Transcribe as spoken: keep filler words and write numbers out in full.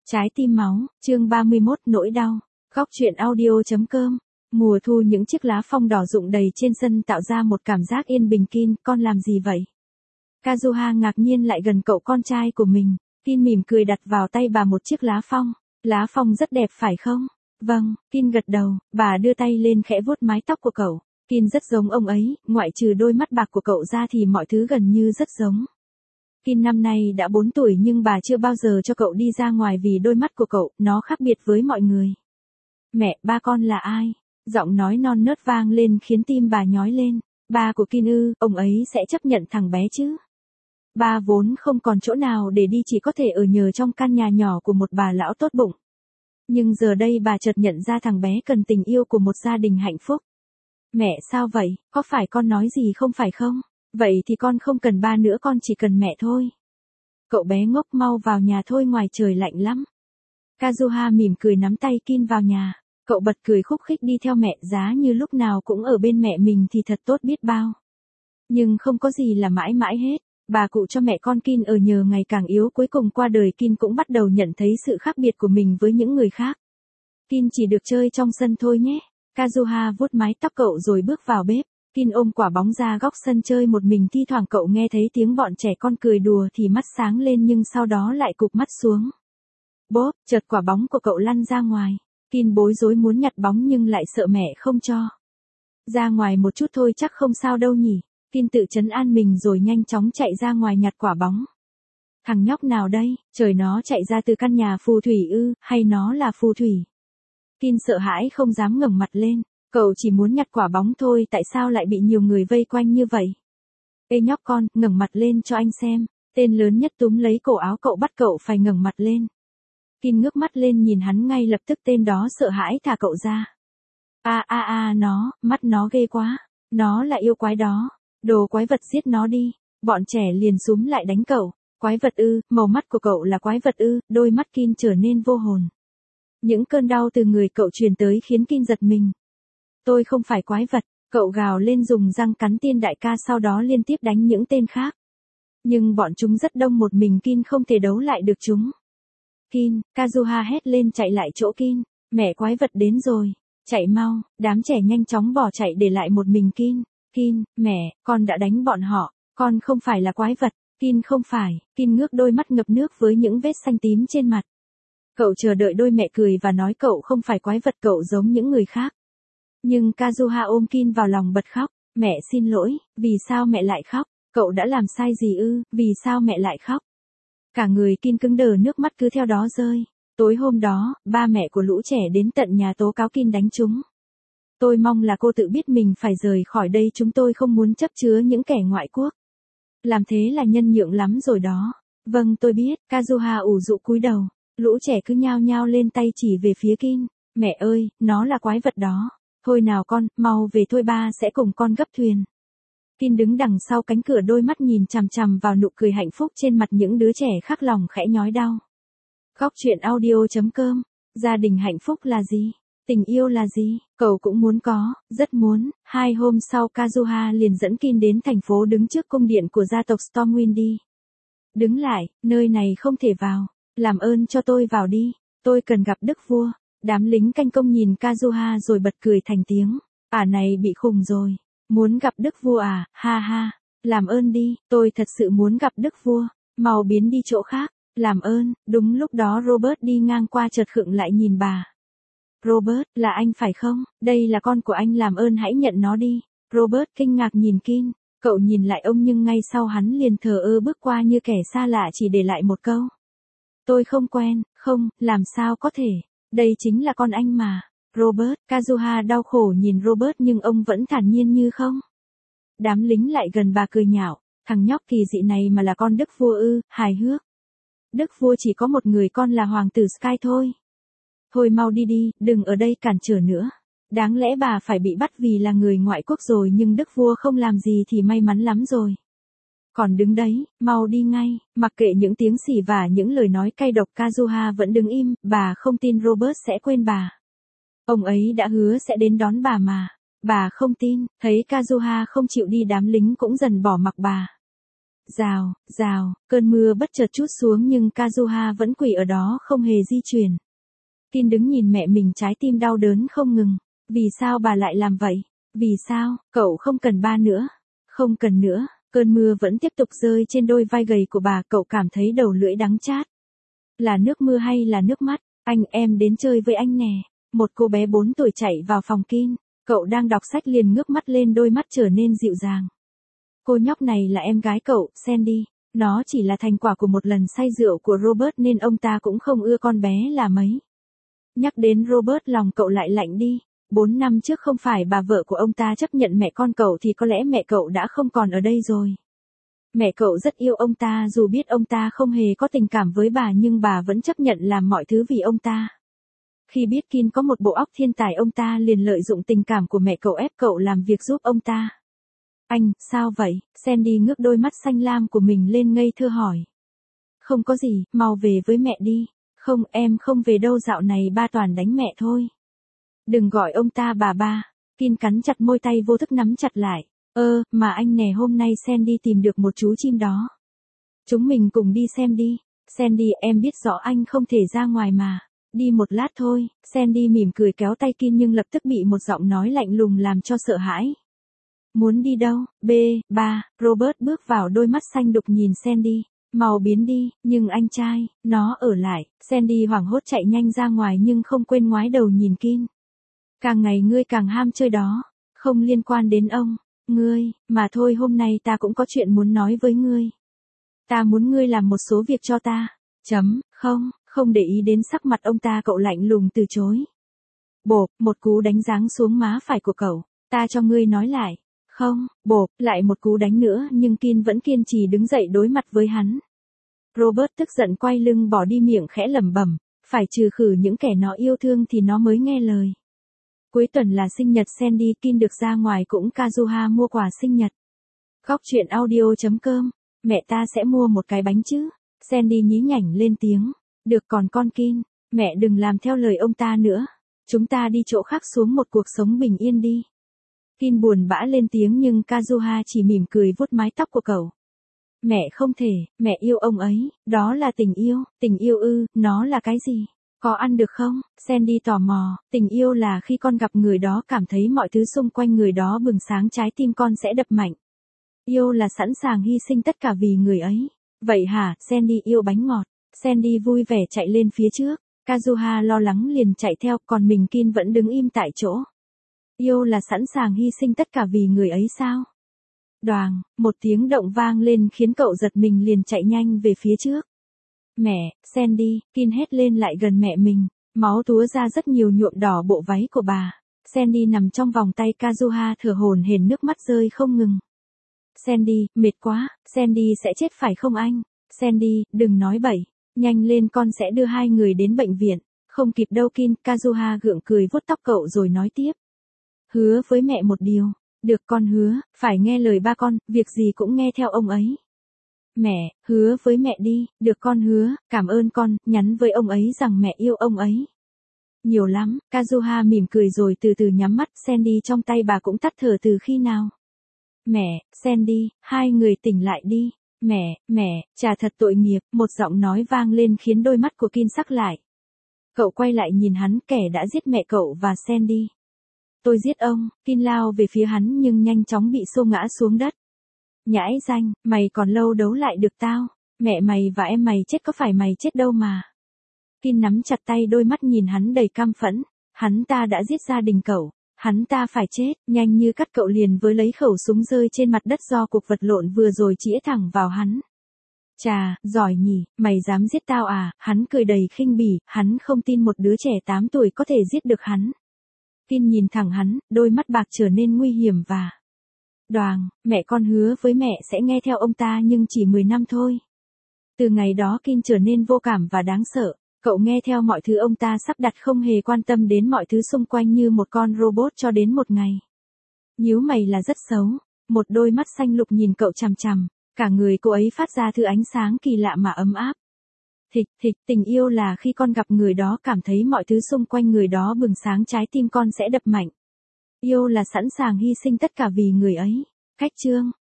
Trái tim máu, chương ba mươi mốt nỗi đau. Góc truyện audio.com. Mùa thu những chiếc lá phong đỏ rụng đầy trên sân tạo ra một cảm giác yên bình. Kin, con làm gì vậy? Kazuha ngạc nhiên lại gần cậu con trai của mình. Kin mỉm cười đặt vào tay bà một chiếc lá phong. Lá phong rất đẹp phải không? Vâng, Kin gật đầu, bà đưa tay lên khẽ vuốt mái tóc của cậu. Kin rất giống ông ấy, ngoại trừ đôi mắt bạc của cậu ra thì mọi thứ gần như rất giống. Kin năm nay đã bốn tuổi nhưng bà chưa bao giờ cho cậu đi ra ngoài vì đôi mắt của cậu, nó khác biệt với mọi người. Mẹ, ba con là ai? Giọng nói non nớt vang lên khiến tim bà nhói lên. Ba của Kin ư, ông ấy sẽ chấp nhận thằng bé chứ? Ba vốn không còn chỗ nào để đi, chỉ có thể ở nhờ trong căn nhà nhỏ của một bà lão tốt bụng. Nhưng giờ đây bà chợt nhận ra thằng bé cần tình yêu của một gia đình hạnh phúc. Mẹ sao vậy, có phải con nói gì không phải không? Vậy thì con không cần ba nữa, con chỉ cần mẹ thôi. Cậu bé ngốc, mau vào nhà thôi, ngoài trời lạnh lắm. Kazuha mỉm cười nắm tay Kin vào nhà. Cậu bật cười khúc khích đi theo mẹ, giá như lúc nào cũng ở bên mẹ mình thì thật tốt biết bao. Nhưng không có gì là mãi mãi hết. Bà cụ cho mẹ con Kin ở nhờ ngày càng yếu, cuối cùng qua đời. Kin cũng bắt đầu nhận thấy sự khác biệt của mình với những người khác. Kin chỉ được chơi trong sân thôi nhé. Kazuha vuốt mái tóc cậu rồi bước vào bếp. Kin ôm quả bóng ra góc sân chơi một mình, thi thoảng cậu nghe thấy tiếng bọn trẻ con cười đùa thì mắt sáng lên nhưng sau đó lại cụp mắt xuống. Bốp, chợt quả bóng của cậu lăn ra ngoài. Kin bối rối muốn nhặt bóng nhưng lại sợ mẹ không cho. Ra ngoài một chút thôi chắc không sao đâu nhỉ. Kin tự trấn an mình rồi nhanh chóng chạy ra ngoài nhặt quả bóng. Thằng nhóc nào đây, trời, nó chạy ra từ căn nhà phù thủy ư, hay nó là phù thủy? Kin sợ hãi không dám ngẩng mặt lên. Cậu chỉ muốn nhặt quả bóng thôi, tại sao lại bị nhiều người vây quanh như vậy? Ê nhóc con, ngẩng mặt lên cho anh xem. Tên lớn nhất túm lấy cổ áo cậu bắt cậu phải ngẩng mặt lên. Kin ngước mắt lên nhìn hắn, ngay lập tức tên đó sợ hãi thả cậu ra. A a a nó, mắt nó ghê quá. Nó là yêu quái đó. Đồ quái vật, giết nó đi. Bọn trẻ liền xúm lại đánh cậu. Quái vật ư, màu mắt của cậu là quái vật ư? Đôi mắt Kin trở nên vô hồn. Những cơn đau từ người cậu truyền tới khiến Kin giật mình. Tôi không phải quái vật, cậu gào lên dùng răng cắn Tiên đại ca, sau đó liên tiếp đánh những tên khác. Nhưng bọn chúng rất đông, một mình Kin không thể đấu lại được chúng. Kin, Kazuha hét lên chạy lại chỗ Kin. Mẹ quái vật đến rồi, chạy mau. Đám trẻ nhanh chóng bỏ chạy để lại một mình Kin. Kin, mẹ, con đã đánh bọn họ, con không phải là quái vật. Kin không phải. Kin ngước đôi mắt ngập nước với những vết xanh tím trên mặt. Cậu chờ đợi đôi mẹ cười và nói cậu không phải quái vật, cậu giống những người khác. Nhưng Kazuha ôm Kin vào lòng bật khóc. Mẹ xin lỗi, vì sao mẹ lại khóc? Cậu đã làm sai gì ư, vì sao mẹ lại khóc? Cả người Kin cứng đờ, nước mắt cứ theo đó rơi. Tối hôm đó, ba mẹ của lũ trẻ đến tận nhà tố cáo Kin đánh chúng. Tôi mong là cô tự biết mình phải rời khỏi đây, chúng tôi không muốn chấp chứa những kẻ ngoại quốc. Làm thế là nhân nhượng lắm rồi đó. Vâng tôi biết, Kazuha ủ rũ cúi đầu. Lũ trẻ cứ nhao nhao lên tay chỉ về phía Kin. Mẹ ơi, nó là quái vật đó. Thôi nào con, mau về thôi, ba sẽ cùng con gấp thuyền. Kin đứng đằng sau cánh cửa, đôi mắt nhìn chằm chằm vào nụ cười hạnh phúc trên mặt những đứa trẻ khác, lòng khẽ nhói đau. Góc truyện audio.com. Gia đình hạnh phúc là gì? Tình yêu là gì? Cậu cũng muốn có, rất muốn. Hai hôm sau Kazuha liền dẫn Kin đến thành phố, đứng trước cung điện của gia tộc Stormwind đi. Đứng lại, nơi này không thể vào. Làm ơn cho tôi vào đi. Tôi cần gặp đức vua. Đám lính canh công nhìn Kazuha rồi bật cười thành tiếng. Ả này bị khùng rồi. Muốn gặp đức vua à, ha ha. Làm ơn đi, tôi thật sự muốn gặp đức vua. Mau biến đi chỗ khác. Làm ơn. Đúng lúc đó Robert đi ngang qua chợt khựng lại nhìn bà. Robert, là anh phải không? Đây là con của anh, làm ơn hãy nhận nó đi. Robert kinh ngạc nhìn Kin. Cậu nhìn lại ông nhưng ngay sau hắn liền thờ ơ bước qua như kẻ xa lạ, chỉ để lại một câu. Tôi không quen. Không, làm sao có thể. Đây chính là con anh mà. Robert, Kazuha đau khổ nhìn Robert nhưng ông vẫn thản nhiên như không. Đám lính lại gần bà cười nhạo. Thằng nhóc kỳ dị này mà là con đức vua ư, hài hước. Đức vua chỉ có một người con là hoàng tử Sky thôi. Thôi mau đi đi, đừng ở đây cản trở nữa. Đáng lẽ bà phải bị bắt vì là người ngoại quốc rồi, nhưng đức vua không làm gì thì may mắn lắm rồi. Còn đứng đấy, mau đi ngay. Mặc kệ những tiếng xỉ vả, những lời nói cay độc, Kazuha vẫn đứng im. Bà không tin Robert sẽ quên bà. Ông ấy đã hứa sẽ đến đón bà mà. Bà không tin. Thấy Kazuha không chịu đi, đám lính cũng dần bỏ mặc bà. Rào, rào, cơn mưa bất chợt trút xuống nhưng Kazuha vẫn quỳ ở đó không hề di chuyển. Kin đứng nhìn mẹ mình trái tim đau đớn không ngừng. Vì sao bà lại làm vậy? Vì sao, cậu không cần ba nữa. Không cần nữa, cơn mưa vẫn tiếp tục rơi trên đôi vai gầy của bà, cậu cảm thấy đầu lưỡi đắng chát. Là nước mưa hay là nước mắt? Anh em đến chơi với anh nè. Một cô bé bốn tuổi chạy vào phòng Kin. Cậu đang đọc sách liền ngước mắt lên, đôi mắt trở nên dịu dàng. Cô nhóc này là em gái cậu, Sandy. Nó chỉ là thành quả của một lần say rượu của Robert nên ông ta cũng không ưa con bé là mấy. Nhắc đến Robert lòng cậu lại lạnh đi. Bốn năm trước không phải bà vợ của ông ta chấp nhận mẹ con cậu thì có lẽ mẹ cậu đã không còn ở đây rồi. Mẹ cậu rất yêu ông ta, dù biết ông ta không hề có tình cảm với bà nhưng bà vẫn chấp nhận làm mọi thứ vì ông ta. Khi biết Kin có một bộ óc thiên tài, ông ta liền lợi dụng tình cảm của mẹ cậu ép cậu làm việc giúp ông ta. Anh, sao vậy? Sandy ngước đôi mắt xanh lam của mình lên ngây thơ hỏi. Không có gì, mau về với mẹ đi. Không, em không về đâu, dạo này ba toàn đánh mẹ thôi. Đừng gọi ông ta bà ba. Kin cắn chặt môi, tay vô thức nắm chặt lại. Ơ, mà anh nè, hôm nay Sandy tìm được một chú chim đó. Chúng mình cùng đi xem đi. Sandy, em biết rõ anh không thể ra ngoài mà. Đi một lát thôi. Sandy mỉm cười kéo tay Kin nhưng lập tức bị một giọng nói lạnh lùng làm cho sợ hãi. Muốn đi đâu? B, ba, Robert bước vào, đôi mắt xanh đục nhìn Sandy. Mau biến đi, nhưng anh trai, nó ở lại. Sandy hoảng hốt chạy nhanh ra ngoài nhưng không quên ngoái đầu nhìn Kin. Càng ngày ngươi càng ham chơi đó. Không liên quan đến ông. Ngươi, mà thôi, hôm nay ta cũng có chuyện muốn nói với ngươi. Ta muốn ngươi làm một số việc cho ta. Chấm, không, không để ý đến sắc mặt ông ta, cậu lạnh lùng từ chối. Bộp, một cú đánh giáng xuống má phải của cậu. Ta cho ngươi nói lại. Không, bộp, lại một cú đánh nữa nhưng Kin vẫn kiên trì đứng dậy đối mặt với hắn. Robert tức giận quay lưng bỏ đi, miệng khẽ lẩm bẩm, phải trừ khử những kẻ nó yêu thương thì nó mới nghe lời. Cuối tuần là sinh nhật Sandy, Kin được ra ngoài cũng Kazuha mua quà sinh nhật. Góc truyện audio chấm com, mẹ ta sẽ mua một cái bánh chứ? Sandy nhí nhảnh lên tiếng. Được, còn con Kin, mẹ đừng làm theo lời ông ta nữa. Chúng ta đi chỗ khác sống một cuộc sống bình yên đi. Kin buồn bã lên tiếng nhưng Kazuha chỉ mỉm cười vuốt mái tóc của cậu. Mẹ không thể, mẹ yêu ông ấy, đó là tình yêu. Tình yêu ư, nó là cái gì? Có ăn được không? Sandy tò mò. Tình yêu là khi con gặp người đó cảm thấy mọi thứ xung quanh người đó bừng sáng, trái tim con sẽ đập mạnh. Yêu là sẵn sàng hy sinh tất cả vì người ấy. Vậy hả? Sandy yêu bánh ngọt. Sandy vui vẻ chạy lên phía trước. Kazuha lo lắng liền chạy theo, còn mình Kin vẫn đứng im tại chỗ. Yêu là sẵn sàng hy sinh tất cả vì người ấy sao? Đoàng, một tiếng động vang lên khiến cậu giật mình, liền chạy nhanh về phía trước. Mẹ, Sandy, Kin hét lên lại gần mẹ mình. Máu túa ra rất nhiều, nhuộm đỏ bộ váy của bà. Sandy nằm trong vòng tay Kazuha thở hổn hển, nước mắt rơi không ngừng. Sandy, mệt quá, Sandy sẽ chết phải không anh? Sandy, đừng nói bậy. Nhanh lên, con sẽ đưa hai người đến bệnh viện. Không kịp đâu Kin. Kazuha gượng cười vuốt tóc cậu rồi nói tiếp. Hứa với mẹ một điều. Được, con hứa, phải nghe lời ba con, việc gì cũng nghe theo ông ấy. Mẹ, hứa với mẹ đi. Được, con hứa, cảm ơn con, nhắn với ông ấy rằng mẹ yêu ông ấy. Nhiều lắm. Kazuha mỉm cười rồi từ từ nhắm mắt. Sandy trong tay bà cũng tắt thở từ khi nào? Mẹ, Sandy, hai người tỉnh lại đi. Mẹ, mẹ, chà thật tội nghiệp. Một giọng nói vang lên khiến đôi mắt của Kin sắc lại. Cậu quay lại nhìn hắn, kẻ đã giết mẹ cậu và Sandy. Tôi giết ông. Kin lao về phía hắn nhưng nhanh chóng bị xô ngã xuống đất. Nhãi danh, mày còn lâu đấu lại được tao. Mẹ mày và em mày chết, có phải mày chết đâu mà. Kin nắm chặt tay, đôi mắt nhìn hắn đầy căm phẫn. Hắn ta đã giết gia đình cậu. Hắn ta phải chết. Nhanh như cắt cậu liền với lấy khẩu súng rơi trên mặt đất do cuộc vật lộn vừa rồi chĩa thẳng vào hắn. Chà, giỏi nhỉ, mày dám giết tao à? Hắn cười đầy khinh bỉ, hắn không tin một đứa trẻ tám tuổi có thể giết được hắn. Kin nhìn thẳng hắn, đôi mắt bạc trở nên nguy hiểm và... Đoàng, mẹ con hứa với mẹ sẽ nghe theo ông ta nhưng chỉ mười năm thôi. Từ ngày đó Kin trở nên vô cảm và đáng sợ. Cậu nghe theo mọi thứ ông ta sắp đặt, không hề quan tâm đến mọi thứ xung quanh như một con robot cho đến một ngày. Nhíu mày là rất xấu. Một đôi mắt xanh lục nhìn cậu chằm chằm. Cả người cô ấy phát ra thứ ánh sáng kỳ lạ mà ấm áp. Thịch, thịch, tình yêu là khi con gặp người đó cảm thấy mọi thứ xung quanh người đó bừng sáng, trái tim con sẽ đập mạnh. Yêu là sẵn sàng hy sinh tất cả vì người ấy. Cách chương.